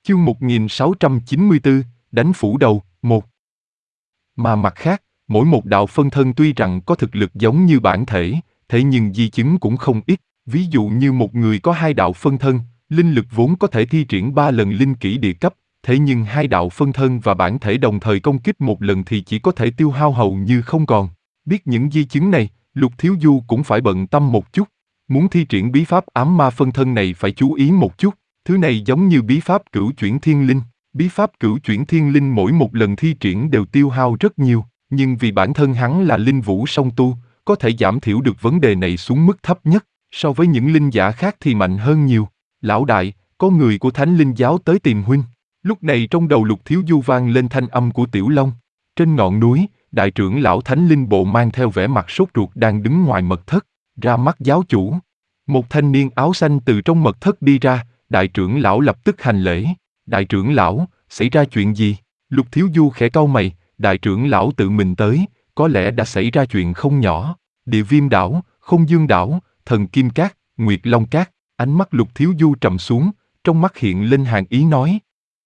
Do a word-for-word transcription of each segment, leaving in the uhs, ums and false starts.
Chương một nghìn sáu trăm chín mươi tư, đánh phủ đầu, một. Mà mặt khác, mỗi một đạo phân thân tuy rằng có thực lực giống như bản thể, thế nhưng di chứng cũng không ít. Ví dụ như một người có hai đạo phân thân, linh lực vốn có thể thi triển ba lần linh kỹ địa cấp, thế nhưng hai đạo phân thân và bản thể đồng thời công kích một lần thì chỉ có thể tiêu hao hầu như không còn. Biết những di chứng này, Lục Thiếu Du cũng phải bận tâm một chút. Muốn thi triển bí pháp ám ma phân thân này phải chú ý một chút. Thứ này giống như bí pháp cửu chuyển thiên linh. Bí pháp cửu chuyển thiên linh mỗi một lần thi triển đều tiêu hao rất nhiều, nhưng vì bản thân hắn là linh vũ song tu, có thể giảm thiểu được vấn đề này xuống mức thấp nhất, so với những linh giả khác thì mạnh hơn nhiều. Lão đại, có người của Thánh Linh Giáo tới tìm huynh. Lúc này trong đầu Lục Thiếu Du vang lên thanh âm của Tiểu Long. Trên ngọn núi, đại trưởng lão Thánh Linh Bộ mang theo vẻ mặt sốt ruột đang đứng ngoài mật thất, ra mắt giáo chủ. Một thanh niên áo xanh từ trong mật thất đi ra, đại trưởng lão lập tức hành lễ. Đại trưởng lão, xảy ra chuyện gì? Lục Thiếu Du khẽ cau mày, đại trưởng lão tự mình tới, có lẽ đã xảy ra chuyện không nhỏ. Địa Viêm đảo, Không Dương đảo, Thần Kim Cát, Nguyệt Long Cát, ánh mắt Lục Thiếu Du trầm xuống, trong mắt hiện lên hàn ý nói.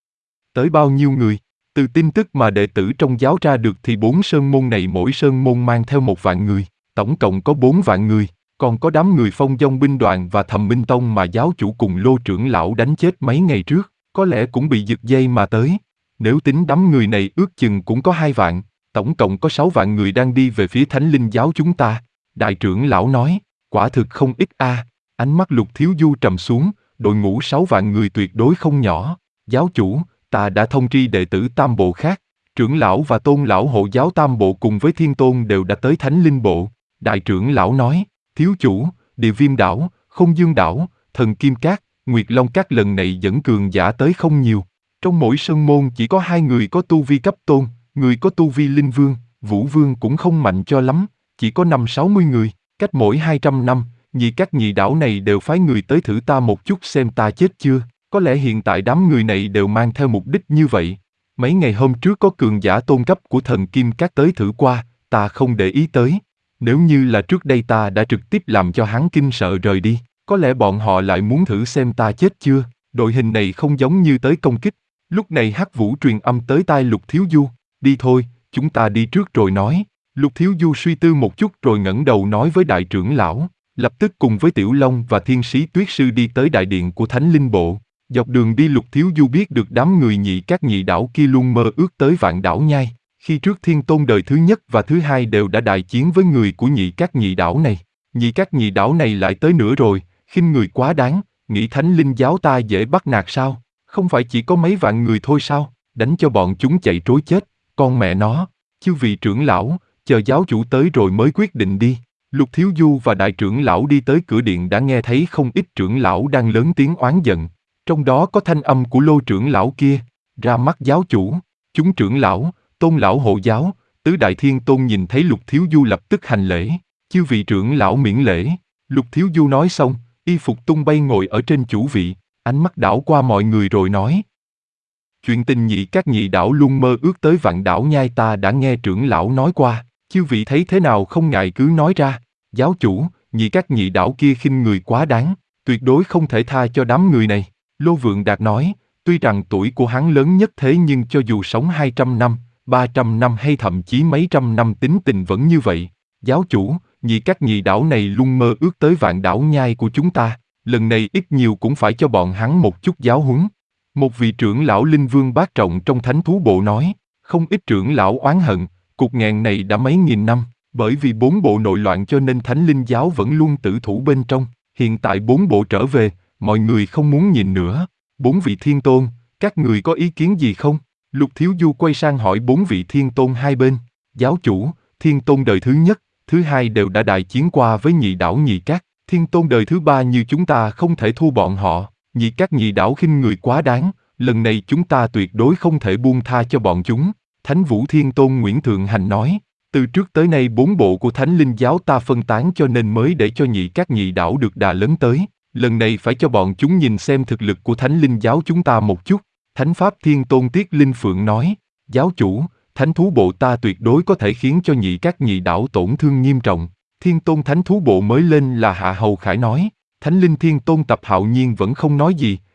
Tới bao nhiêu người? Từ tin tức mà đệ tử trong giáo ra được thì bốn sơn môn này mỗi sơn môn mang theo một vạn người, tổng cộng có bốn vạn người, còn có đám người Phong Dong binh đoàn và Thầm Minh Tông mà giáo chủ cùng Lô trưởng lão đánh chết mấy ngày trước, có lẽ cũng bị giật dây mà tới. Nếu tính đám người này ước chừng cũng có hai vạn, tổng cộng có sáu vạn người đang đi về phía Thánh Linh Giáo chúng ta. Đại trưởng lão nói, quả thực không ít a. À. Ánh mắt Lục Thiếu Du trầm xuống, đội ngũ sáu vạn người tuyệt đối không nhỏ. Giáo chủ, ta đã thông tri đệ tử Tam Bộ khác, trưởng lão và tôn lão hộ giáo Tam Bộ cùng với Thiên Tôn đều đã tới Thánh Linh Bộ. Đại trưởng lão nói, thiếu chủ, Địa Viêm đảo, Không Dương đảo, Thần Kim Cát, Nguyệt Long Cát lần này dẫn cường giả tới không nhiều. Trong mỗi sơn môn chỉ có hai người có tu vi cấp tôn, người có tu vi linh vương, vũ vương cũng không mạnh cho lắm, chỉ có năm sáu mươi người, cách mỗi hai trăm năm, nhị các nhị đảo này đều phái người tới thử ta một chút xem ta chết chưa, có lẽ hiện tại đám người này đều mang theo mục đích như vậy. Mấy ngày hôm trước có cường giả tôn cấp của Thần Kim Cát tới thử qua, ta không để ý tới. Nếu như là trước đây ta đã trực tiếp làm cho hắn kinh sợ rời đi, có lẽ bọn họ lại muốn thử xem ta chết chưa. Đội hình này không giống như tới công kích. Lúc này Hắc Vũ truyền âm tới tai Lục Thiếu Du, đi thôi, chúng ta đi trước rồi nói. Lục Thiếu Du suy tư một chút rồi ngẩng đầu nói với đại trưởng lão, lập tức cùng với Tiểu Long và Thiên Sĩ Tuyết Sư đi tới đại điện của Thánh Linh Bộ. Dọc đường đi Lục Thiếu Du biết được đám người nhị các nhị đảo kia luôn mơ ước tới Vạn Đảo Nhai. Khi trước Thiên Tôn đời thứ nhất và thứ hai đều đã đại chiến với người của nhị các nhị đảo này. Nhị các nhị đảo này lại tới nữa rồi, khinh người quá đáng, nghĩ Thánh Linh Giáo ta dễ bắt nạt sao? Không phải chỉ có mấy vạn người thôi sao? Đánh cho bọn chúng chạy trối chết, con mẹ nó. Chư vị trưởng lão, chờ giáo chủ tới rồi mới quyết định đi. Lục Thiếu Du và đại trưởng lão đi tới cửa điện đã nghe thấy không ít trưởng lão đang lớn tiếng oán giận. Trong đó có thanh âm của Lô trưởng lão kia, ra mắt giáo chủ. Chúng trưởng lão, tôn lão hộ giáo, tứ đại thiên tôn nhìn thấy Lục Thiếu Du lập tức hành lễ. Chư vị trưởng lão miễn lễ. Lục Thiếu Du nói xong, y phục tung bay ngồi ở trên chủ vị, ánh mắt đảo qua mọi người rồi nói. Chuyện tình nhị các nhị đảo luôn mơ ước tới Vạn Đảo Nhai ta đã nghe trưởng lão nói qua, chư vị thấy thế nào không ngại cứ nói ra. Giáo chủ, nhị các nhị đảo kia khinh người quá đáng, tuyệt đối không thể tha cho đám người này. Lô Vượng Đạt nói, tuy rằng tuổi của hắn lớn nhất thế nhưng cho dù sống hai trăm năm, ba trăm năm hay thậm chí mấy trăm năm tính tình vẫn như vậy. Giáo chủ, nhị các nhị đảo này luôn mơ ước tới Vạn Đảo Nhai của chúng ta, lần này ít nhiều cũng phải cho bọn hắn một chút giáo huấn. Một vị trưởng lão Linh Vương bát trọng trong Thánh Thú Bộ nói, không ít trưởng lão oán hận, cuộc nghẹn này đã mấy nghìn năm, bởi vì bốn bộ nội loạn cho nên Thánh Linh Giáo vẫn luôn tử thủ bên trong, hiện tại bốn bộ trở về, mọi người không muốn nhìn nữa. Bốn vị thiên tôn, các người có ý kiến gì không? Lục Thiếu Du quay sang hỏi bốn vị thiên tôn hai bên. Giáo chủ, thiên tôn đời thứ nhất, thứ hai đều đã đại chiến qua với nhị đảo nhị các, thiên tôn đời thứ ba như chúng ta không thể thua bọn họ. Nhị các nhị đảo khinh người quá đáng, lần này chúng ta tuyệt đối không thể buông tha cho bọn chúng. Thánh Vũ Thiên Tôn Nguyễn Thượng Hành nói, từ trước tới nay bốn bộ của Thánh Linh Giáo ta phân tán cho nên mới để cho nhị các nhị đảo được đà lớn tới. Lần này phải cho bọn chúng nhìn xem thực lực của Thánh Linh Giáo chúng ta một chút. Thánh Pháp Thiên Tôn Tiết Linh Phượng nói, giáo chủ, Thánh Thú Bộ ta tuyệt đối có thể khiến cho nhị các nhị đảo tổn thương nghiêm trọng. Thiên Tôn Thánh Thú Bộ mới lên là Hạ Hầu Khải nói, Thánh Linh Thiên Tôn Tập Hạo Nhiên vẫn không nói gì,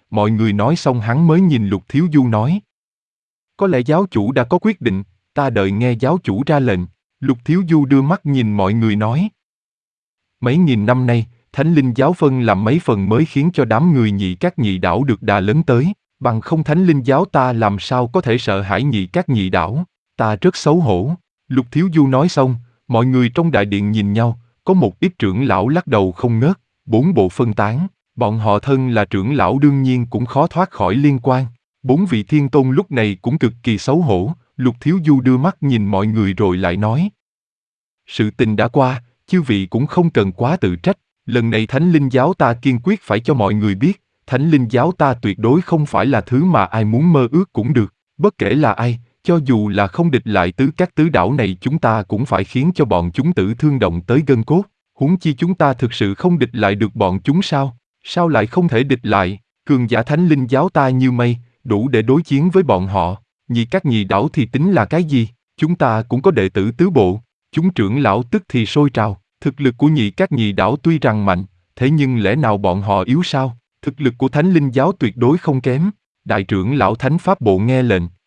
mọi người nói xong hắn mới nhìn Lục Thiếu Du nói. Có lẽ giáo chủ đã có quyết định, ta đợi nghe giáo chủ ra lệnh. Lục Thiếu Du đưa mắt nhìn mọi người nói. Mấy nghìn năm nay, Thánh Linh giáo phân làm mấy phần mới khiến cho đám người Nhị Các Nhị Đảo được đà lớn tới, bằng không Thánh Linh giáo ta làm sao có thể sợ hãi Nhị Các Nhị Đảo, ta rất xấu hổ. Lục Thiếu Du nói xong, mọi người trong đại điện nhìn nhau, có một ít trưởng lão lắc đầu không ngớt, bốn bộ phân tán, bọn họ thân là trưởng lão đương nhiên cũng khó thoát khỏi liên quan. Bốn vị thiên tôn lúc này cũng cực kỳ xấu hổ, Lục Thiếu Du đưa mắt nhìn mọi người rồi lại nói. Sự tình đã qua, chư vị cũng không cần quá tự trách, lần này Thánh Linh giáo ta kiên quyết phải cho mọi người biết, Thánh Linh giáo ta tuyệt đối không phải là thứ mà ai muốn mơ ước cũng được, bất kể là ai, cho dù là không địch lại tứ các tứ đảo này chúng ta cũng phải khiến cho bọn chúng tử thương động tới gân cốt, huống chi chúng ta thực sự không địch lại được bọn chúng sao, sao lại không thể địch lại, cường giả Thánh Linh giáo ta như mây, đủ để đối chiến với bọn họ, Nhị Các Nhị Đảo thì tính là cái gì, chúng ta cũng có đệ tử tứ bộ. Chúng trưởng lão tức thì sôi trào, thực lực của Nhị Các Nhị Đảo tuy rằng mạnh, thế nhưng lẽ nào bọn họ yếu sao? Thực lực của Thánh Linh giáo tuyệt đối không kém. Đại trưởng lão Thánh Pháp Bộ nghe lệnh,